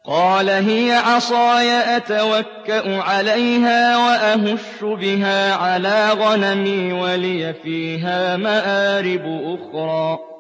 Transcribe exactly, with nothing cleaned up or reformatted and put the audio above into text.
قَالَ هِيَ عَصَايَ أَتَوَكَّأُ عَلَيْهَا وَأَهُشُّ بِهَا عَلَىٰ غَنَمِي وَلِيَ فِيهَا مَآرِبُ أُخْرَىٰ